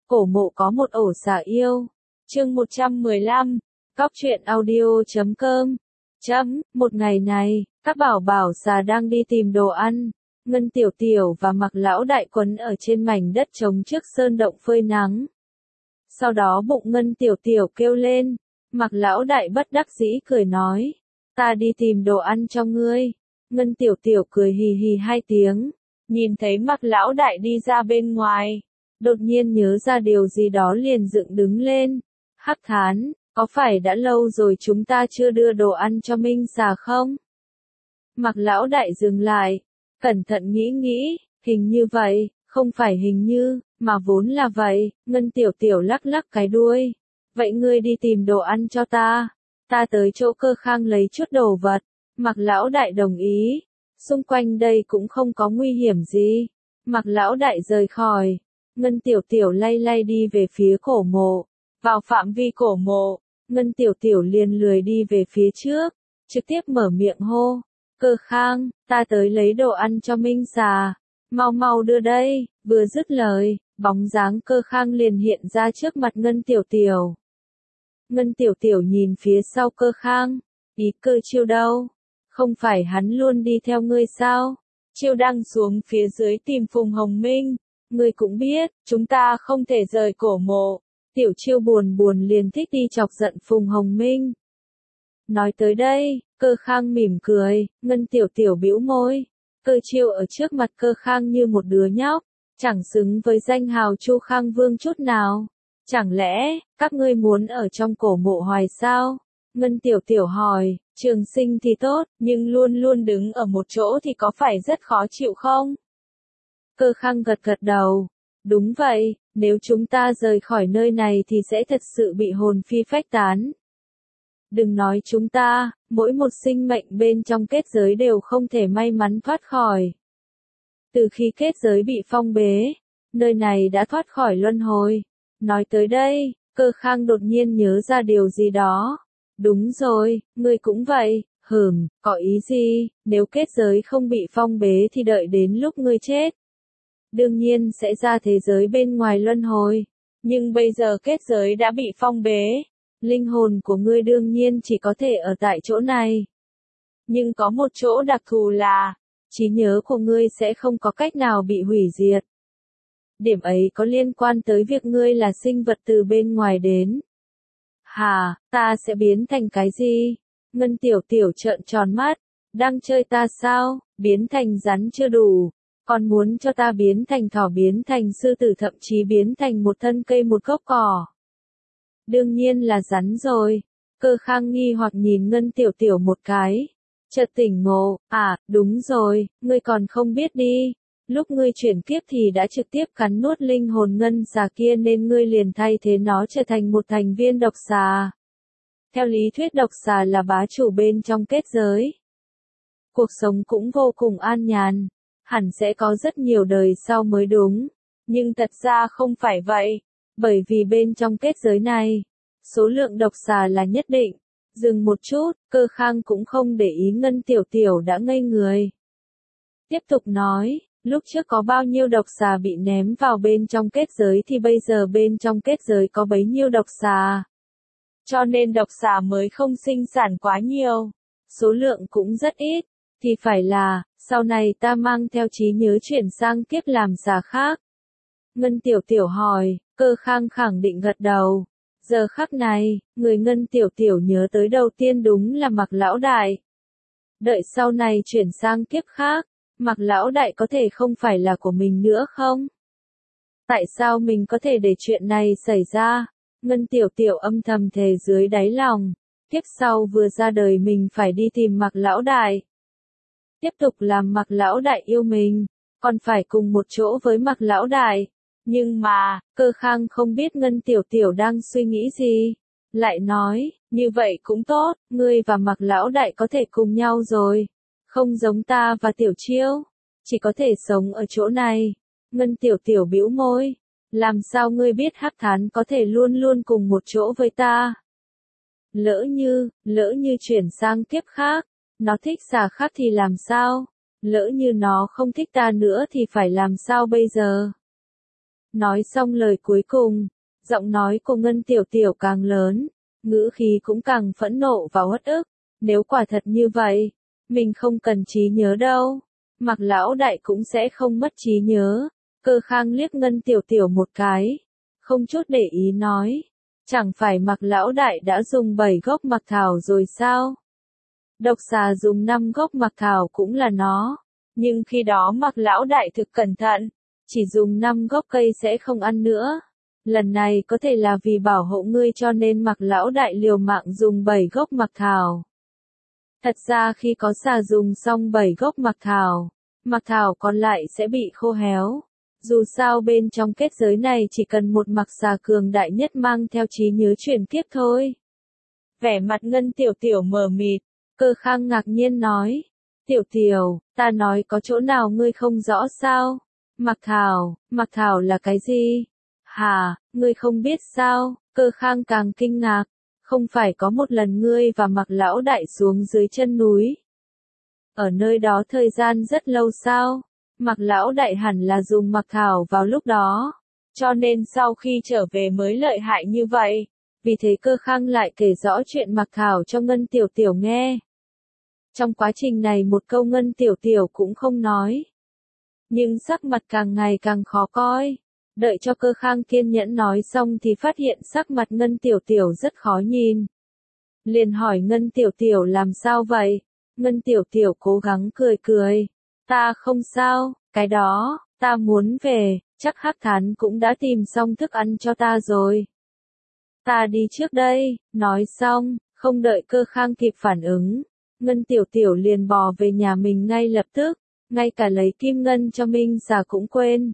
Cổ mộ có một ổ xà yêu. Chương 115. Cóc truyện audio.com. Một ngày này, các bảo bảo xà đang đi tìm đồ ăn. Ngân Tiểu Tiểu và Mạc Lão Đại quấn ở trên mảnh đất trống trước sơn động phơi nắng. Sau đó bụng Ngân Tiểu Tiểu kêu lên. Mạc Lão Đại bất đắc dĩ cười nói. Ta đi tìm đồ ăn cho ngươi. Ngân Tiểu Tiểu cười hì hì hai tiếng. Nhìn thấy Mạc Lão Đại đi ra bên ngoài. Đột nhiên nhớ ra điều gì đó liền dựng đứng lên. Hắc thán, có phải đã lâu rồi chúng ta chưa đưa đồ ăn cho Minh xà không? Mạc Lão Đại dừng lại, cẩn thận nghĩ, hình như vậy, không phải hình như, mà vốn là vậy. Ngân Tiểu Tiểu lắc lắc cái đuôi. Vậy ngươi đi tìm đồ ăn cho ta tới chỗ Cơ Khang lấy chút đồ vật. Mạc Lão Đại đồng ý, xung quanh đây cũng không có nguy hiểm gì. Mạc Lão Đại rời khỏi. Ngân Tiểu Tiểu lay lay đi về phía cổ mộ. Vào phạm vi cổ mộ, Ngân Tiểu Tiểu liền lười đi về phía trước, trực tiếp mở miệng hô. Cơ Khang, ta tới lấy đồ ăn cho Minh xà. Mau mau đưa đây. Vừa dứt lời, bóng dáng Cơ Khang liền hiện ra trước mặt Ngân Tiểu Tiểu. Ngân Tiểu Tiểu nhìn phía sau Cơ Khang. Ý Cơ Chiêu đâu? Không phải hắn luôn đi theo ngươi sao? Chiêu đang xuống phía dưới tìm Phùng Hồng Minh. Ngươi cũng biết, chúng ta không thể rời cổ mộ. Tiểu Chiêu buồn liền thích đi chọc giận Phùng Hồng Minh. Nói tới đây, Cơ Khang mỉm cười. Ngân Tiểu Tiểu bĩu môi. Cơ Chiêu ở trước mặt Cơ Khang như một đứa nhóc, chẳng xứng với danh hào Chu Khang Vương chút nào. Chẳng lẽ, các ngươi muốn ở trong cổ mộ hoài sao? Ngân Tiểu Tiểu hỏi. Trường sinh thì tốt, nhưng luôn luôn đứng ở một chỗ thì có phải rất khó chịu không? Cơ Khang gật đầu. Đúng vậy, nếu chúng ta rời khỏi nơi này thì sẽ thật sự bị hồn phi phách tán. Đừng nói chúng ta, mỗi một sinh mệnh bên trong kết giới đều không thể may mắn thoát khỏi. Từ khi kết giới bị phong bế, nơi này đã thoát khỏi luân hồi. Nói tới đây, Cơ Khang đột nhiên nhớ ra điều gì đó. Đúng rồi, ngươi cũng vậy. Có ý gì? Nếu kết giới không bị phong bế thì đợi đến lúc ngươi chết, đương nhiên sẽ ra thế giới bên ngoài luân hồi. Nhưng bây giờ kết giới đã bị phong bế. Linh hồn của ngươi đương nhiên chỉ có thể ở tại chỗ này. Nhưng có một chỗ đặc thù là, trí nhớ của ngươi sẽ không có cách nào bị hủy diệt. Điểm ấy có liên quan tới việc ngươi là sinh vật từ bên ngoài đến. Hả, ta sẽ biến thành cái gì? Ngân Tiểu Tiểu trợn tròn mắt. Đang chơi ta sao? Biến thành rắn chưa đủ. Còn muốn cho ta biến thành thỏ, biến thành sư tử, thậm chí biến thành một thân cây, một gốc cỏ. Đương nhiên là rắn rồi. Cơ Khang nghi hoặc nhìn Ngân Tiểu Tiểu một cái. Chợt tỉnh ngộ. Đúng rồi, ngươi còn không biết đi. Lúc ngươi chuyển kiếp thì đã trực tiếp cắn nuốt linh hồn ngân xà kia nên ngươi liền thay thế nó trở thành một thành viên độc xà. Theo lý thuyết độc xà là bá chủ bên trong kết giới. Cuộc sống cũng vô cùng an nhàn. Hẳn sẽ có rất nhiều đời sau mới đúng. Nhưng thật ra không phải vậy. Bởi vì bên trong kết giới này, số lượng độc xà là nhất định. Dừng một chút, Cơ Khang cũng không để ý Ngân Tiểu Tiểu đã ngây người. Tiếp tục nói, lúc trước có bao nhiêu độc xà bị ném vào bên trong kết giới thì bây giờ bên trong kết giới có bấy nhiêu độc xà. Cho nên độc xà mới không sinh sản quá nhiều. Số lượng cũng rất ít. Thì phải là, sau này ta mang theo trí nhớ chuyển sang kiếp làm xà khác. Ngân Tiểu Tiểu hỏi. Cơ Khang khẳng định gật đầu. Giờ khắc này, người Ngân Tiểu Tiểu nhớ tới đầu tiên đúng là Mạc Lão Đại. Đợi sau này chuyển sang kiếp khác, Mạc Lão Đại có thể không phải là của mình nữa không? Tại sao mình có thể để chuyện này xảy ra? Ngân Tiểu Tiểu âm thầm thề dưới đáy lòng. Kiếp sau vừa ra đời mình phải đi tìm Mạc Lão Đại. Tiếp tục làm Mạc Lão Đại yêu mình, còn phải cùng một chỗ với Mạc Lão Đại. Nhưng mà, Cơ Khang không biết Ngân Tiểu Tiểu đang suy nghĩ gì. Lại nói, như vậy cũng tốt, ngươi và Mạc Lão Đại có thể cùng nhau rồi. Không giống ta và Tiểu Chiêu, chỉ có thể sống ở chỗ này. Ngân Tiểu Tiểu bĩu môi. Làm sao ngươi biết Hắc Thán có thể luôn luôn cùng một chỗ với ta? Lỡ như chuyển sang kiếp khác, nó thích xà khác thì làm sao? Lỡ như nó không thích ta nữa thì phải làm sao bây giờ? Nói xong lời cuối cùng, giọng nói của Ngân Tiểu Tiểu càng lớn, ngữ khí cũng càng phẫn nộ và uất ức. Nếu quả thật như vậy, mình không cần trí nhớ đâu. Mạc lão đại cũng sẽ không mất trí nhớ. Cơ Khang liếc Ngân Tiểu Tiểu một cái, không chút để ý nói. Chẳng phải Mạc lão đại đã dùng 7 gốc mạc thảo rồi sao? Độc xà dùng 5 gốc mạc thảo cũng là nó. Nhưng khi đó Mạc lão đại thực cẩn thận, chỉ dùng 5 gốc cây sẽ không ăn nữa. Lần này có thể là vì bảo hộ ngươi cho nên Mạc lão đại liều mạng dùng 7 gốc mạc thảo. Thật ra khi có xà dùng xong 7 gốc mạc thảo còn lại sẽ bị khô héo. Dù sao bên trong kết giới này chỉ cần một mạc xà cường đại nhất mang theo trí nhớ chuyển kiếp thôi. Vẻ mặt Ngân Tiểu Tiểu mờ mịt, Cơ Khang ngạc nhiên nói. Tiểu Tiểu, ta nói có chỗ nào ngươi không rõ sao? Mạc thảo là cái gì? Hả, ngươi không biết sao? Cơ Khang càng kinh ngạc. Không phải có một lần ngươi và Mạc lão đại xuống dưới chân núi. Ở nơi đó thời gian rất lâu sao? Mạc lão đại hẳn là dùng mạc thảo vào lúc đó. Cho nên sau khi trở về mới lợi hại như vậy. Vì thế Cơ Khang lại kể rõ chuyện mạc thảo cho Ngân Tiểu Tiểu nghe. Trong quá trình này một câu Ngân Tiểu Tiểu cũng không nói. Nhưng sắc mặt càng ngày càng khó coi. Đợi cho Cơ Khang kiên nhẫn nói xong thì phát hiện sắc mặt Ngân Tiểu Tiểu rất khó nhìn. Liền hỏi Ngân Tiểu Tiểu làm sao vậy? Ngân Tiểu Tiểu cố gắng cười cười. Ta không sao, cái đó, ta muốn về, chắc Hắc Thán cũng đã tìm xong thức ăn cho ta rồi. Ta đi trước đây, nói xong, không đợi Cơ Khang kịp phản ứng. Ngân Tiểu Tiểu liền bò về nhà mình ngay lập tức, ngay cả lấy kim ngân cho Minh Xà cũng quên.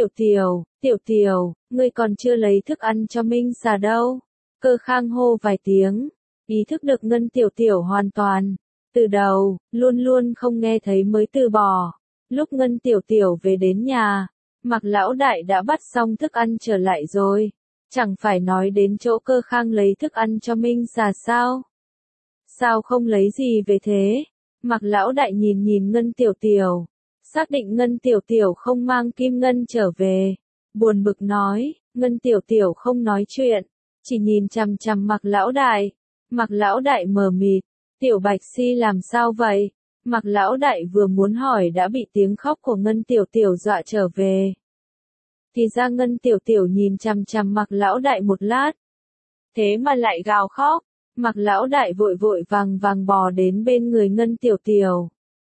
Tiểu Tiểu, ngươi còn chưa lấy thức ăn cho Minh Xà đâu. Cơ Khang hô vài tiếng, ý thức được Ngân Tiểu Tiểu hoàn toàn. Từ đầu, luôn luôn không nghe thấy mới từ bỏ. Lúc Ngân Tiểu Tiểu về đến nhà, Mạc lão đại đã bắt xong thức ăn trở lại rồi. Chẳng phải nói đến chỗ Cơ Khang lấy thức ăn cho Minh Xà sao? Sao không lấy gì về thế? Mạc lão đại nhìn nhìn Ngân Tiểu Tiểu. Xác định Ngân Tiểu Tiểu không mang kim ngân trở về. Buồn bực nói, Ngân Tiểu Tiểu không nói chuyện. Chỉ nhìn chằm chằm Mạc lão đại. Mạc lão đại mờ mịt. Tiểu Bạch Si làm sao vậy? Mạc lão đại vừa muốn hỏi đã bị tiếng khóc của Ngân Tiểu Tiểu dọa trở về. Thì ra Ngân Tiểu Tiểu nhìn chằm chằm Mạc lão đại một lát. Thế mà lại gào khóc. Mạc lão đại vội vội vàng vàng bò đến bên người Ngân Tiểu Tiểu.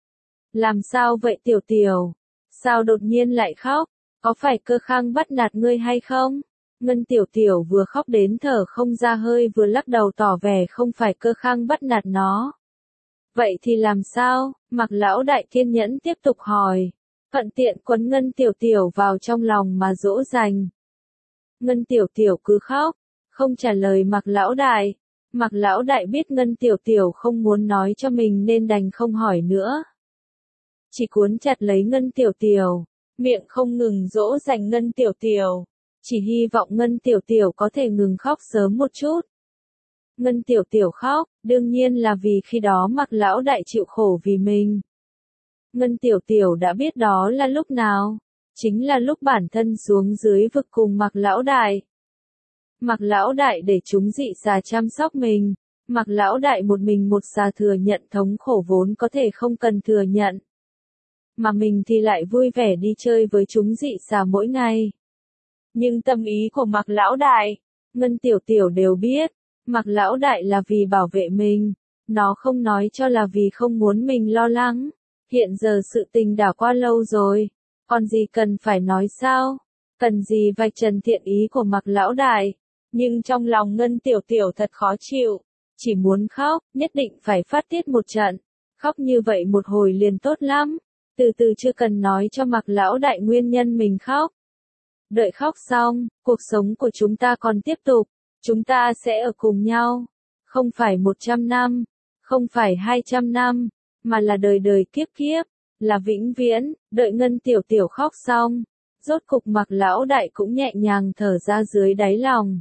Làm sao vậy Tiểu Tiểu? Sao đột nhiên lại khóc? Có phải Cơ Khang bắt nạt ngươi hay không? Ngân Tiểu Tiểu vừa khóc đến thở không ra hơi vừa lắc đầu tỏ vẻ không phải Cơ Khang bắt nạt nó. Vậy thì làm sao? Mạc lão đại kiên nhẫn tiếp tục hỏi. Thuận tiện quấn Ngân Tiểu Tiểu vào trong lòng mà dỗ dành. Ngân Tiểu Tiểu cứ khóc, không trả lời Mạc lão đại. Mạc lão đại biết Ngân Tiểu Tiểu không muốn nói cho mình nên đành không hỏi nữa. Chỉ cuốn chặt lấy Ngân Tiểu Tiểu, miệng không ngừng dỗ dành Ngân Tiểu Tiểu. Chỉ hy vọng Ngân Tiểu Tiểu có thể ngừng khóc sớm một chút. Ngân Tiểu Tiểu khóc, đương nhiên là vì khi đó Mạc lão đại chịu khổ vì mình. Ngân Tiểu Tiểu đã biết đó là lúc nào. Chính là lúc bản thân xuống dưới vực cùng Mạc lão đại. Mạc lão đại để chúng dị xà chăm sóc mình. Mạc lão đại một mình một xà thừa nhận thống khổ vốn có thể không cần thừa nhận. Mà mình thì lại vui vẻ đi chơi với chúng dị xà mỗi ngày. Nhưng tâm ý của Mạc lão đại, Ngân Tiểu Tiểu đều biết. Mạc lão đại là vì bảo vệ mình. Nó không nói cho là vì không muốn mình lo lắng. Hiện giờ sự tình đã qua lâu rồi. Còn gì cần phải nói sao? Cần gì vạch trần thiện ý của Mạc lão đại? Nhưng trong lòng Ngân Tiểu Tiểu thật khó chịu. Chỉ muốn khóc, nhất định phải phát tiết một trận. Khóc như vậy một hồi liền tốt lắm. Từ từ chưa cần nói cho Mạc lão đại nguyên nhân mình khóc. Đợi khóc xong, cuộc sống của chúng ta còn tiếp tục. Chúng ta sẽ ở cùng nhau. Không phải 100 năm, không phải 200 năm, mà là đời đời kiếp kiếp, là vĩnh viễn. Đợi Ngân Tiểu Tiểu khóc xong, rốt cục Mạc lão đại cũng nhẹ nhàng thở ra dưới đáy lòng.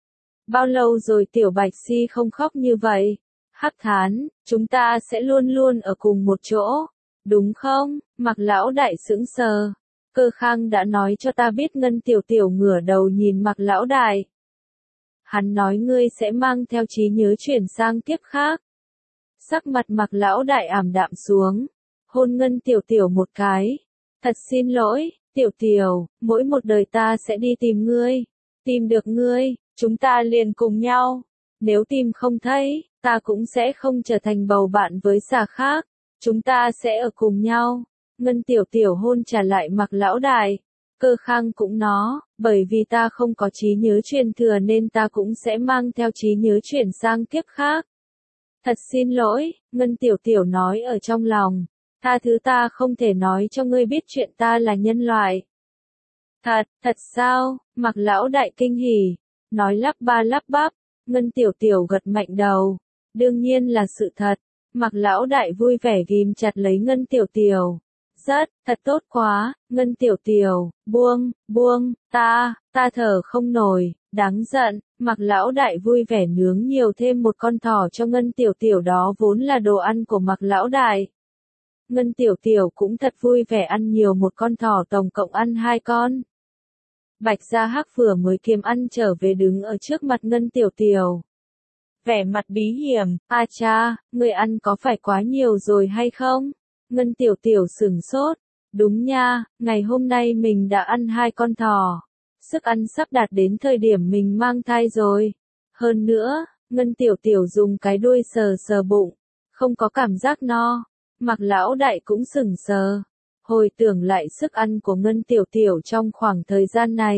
Bao lâu rồi Tiểu Bạch Si không khóc như vậy? Hắc Thán, chúng ta sẽ luôn luôn ở cùng một chỗ, đúng không? Mạc lão đại sững sờ. Cơ Khang đã nói cho ta biết. Ngân Tiểu Tiểu ngửa đầu nhìn Mạc Lão Đại. Hắn nói ngươi sẽ mang theo trí nhớ chuyển sang kiếp khác. Sắc mặt Mạc Lão Đại ảm đạm xuống, hôn Ngân Tiểu Tiểu một cái. Thật xin lỗi, Tiểu Tiểu, mỗi một đời ta sẽ đi tìm ngươi. Tìm được ngươi, chúng ta liền cùng nhau. Nếu tìm không thấy, ta cũng sẽ không trở thành bầu bạn với xà khác. Chúng ta sẽ ở cùng nhau. Ngân Tiểu Tiểu hôn trả lại Mạc Lão Đại. Cơ Khang cũng nó, bởi vì ta không có trí nhớ truyền thừa nên ta cũng sẽ mang theo trí nhớ chuyển sang kiếp khác. Thật xin lỗi, Ngân Tiểu Tiểu nói ở trong lòng. Tha thứ, ta không thể nói cho ngươi biết chuyện ta là nhân loại. Thật sao? Mạc Lão Đại kinh hỉ, nói lắp ba lắp bắp. Ngân Tiểu Tiểu gật mạnh đầu. Đương nhiên là sự thật. Mạc Lão Đại vui vẻ ghim chặt lấy Ngân Tiểu Tiểu. Thật tốt quá, Ngân Tiểu Tiểu, buông, ta thở không nổi, đáng giận. Mạc Lão Đại vui vẻ nướng nhiều thêm một con thỏ cho Ngân Tiểu Tiểu, đó vốn là đồ ăn của Mạc Lão Đại. Ngân Tiểu Tiểu cũng thật vui vẻ ăn nhiều một con thỏ, tổng cộng ăn 2 con. Bạch Gia Hắc vừa mới kiếm ăn trở về đứng ở trước mặt Ngân Tiểu Tiểu. Vẻ mặt bí hiểm, a cha, người ăn có phải quá nhiều rồi hay không? Ngân Tiểu Tiểu sửng sốt. Đúng nha, ngày hôm nay mình đã ăn 2 con thỏ. Sức ăn sắp đạt đến thời điểm mình mang thai rồi. Hơn nữa, Ngân Tiểu Tiểu dùng cái đuôi sờ sờ bụng. Không có cảm giác no. Mạc Lão Đại cũng sững sờ. Hồi tưởng lại sức ăn của Ngân Tiểu Tiểu trong khoảng thời gian này,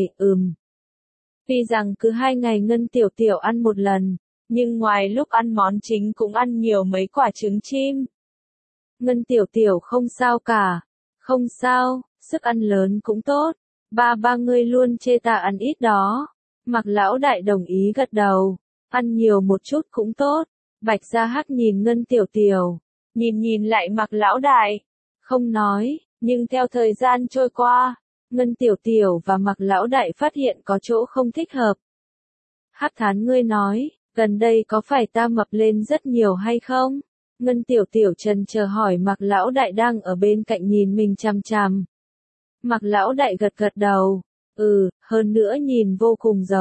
Tuy rằng cứ 2 ngày Ngân Tiểu Tiểu ăn một lần, nhưng ngoài lúc ăn món chính cũng ăn nhiều mấy quả trứng chim. Ngân Tiểu Tiểu không sao cả. Không sao, sức ăn lớn cũng tốt. Ba ngươi luôn chê ta ăn ít đó. Mạc Lão Đại đồng ý gật đầu. Ăn nhiều một chút cũng tốt. Bạch Gia Hắc nhìn Ngân Tiểu Tiểu. Nhìn lại Mạc Lão Đại. Không nói, nhưng theo thời gian trôi qua, Ngân Tiểu Tiểu và Mạc Lão Đại phát hiện có chỗ không thích hợp. Hắc Thán, ngươi nói, gần đây có phải ta mập lên rất nhiều hay không? Ngân Tiểu Tiểu trần chờ hỏi. Mạc Lão Đại đang ở bên cạnh nhìn mình chằm chằm. Mạc Lão Đại gật đầu. Hơn nữa nhìn vô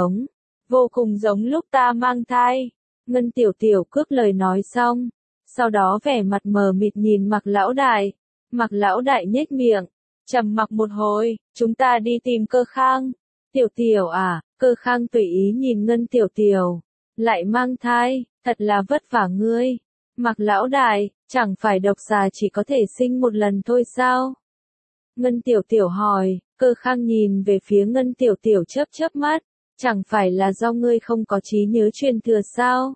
cùng giống lúc ta mang thai. Ngân Tiểu Tiểu cướp lời nói xong, sau đó vẻ mặt mờ mịt nhìn Mạc Lão Đại. Mạc Lão Đại nhếch miệng, trầm mặc một hồi, chúng ta đi tìm Cơ Khang. Tiểu Tiểu à? Cơ Khang tùy ý nhìn Ngân Tiểu Tiểu. Lại mang thai, thật là vất vả ngươi. Mạc Lão Đại, chẳng phải độc xà chỉ có thể sinh một lần thôi sao? Ngân Tiểu Tiểu hỏi. Cơ Khang nhìn về phía Ngân Tiểu Tiểu chớp mắt. Chẳng phải là do ngươi không có trí nhớ truyền thừa sao?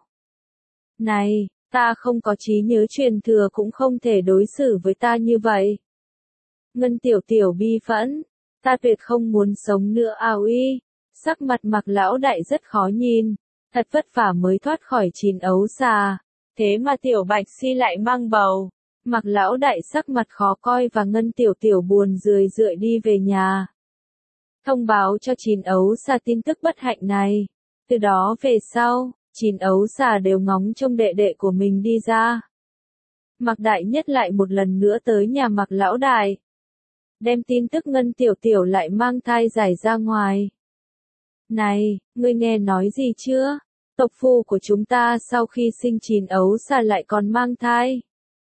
Này, ta không có trí nhớ truyền thừa cũng không thể đối xử với ta như vậy. Ngân Tiểu Tiểu bi phẫn. Ta tuyệt không muốn sống nữa ao y. Sắc mặt Mạc Lão Đại rất khó nhìn. Thật vất vả mới thoát khỏi 9 ấu xà. Thế mà Tiểu Bạch Si lại mang bầu. Mạc Lão Đại sắc mặt khó coi và Ngân Tiểu Tiểu buồn rười đi về nhà. Thông báo cho 9 ấu xà tin tức bất hạnh này. Từ đó về sau, 9 ấu xà đều ngóng trông đệ đệ của mình đi ra. Mạc Đại Nhất lại một lần nữa tới nhà Mạc Lão Đại. Đem tin tức Ngân Tiểu Tiểu lại mang thai giải ra ngoài. Này, ngươi nghe nói gì chưa? Tộc phu của chúng ta sau khi sinh 9 ấu xà lại còn mang thai.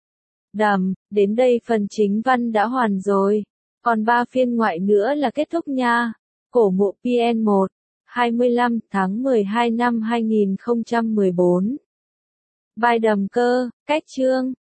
Đến đây phần chính văn đã hoàn rồi. Còn 3 phiên ngoại nữa là kết thúc nha. Cổ mộ PN1, 25 tháng 12 năm 2014. Bài đầm cơ, cách chương.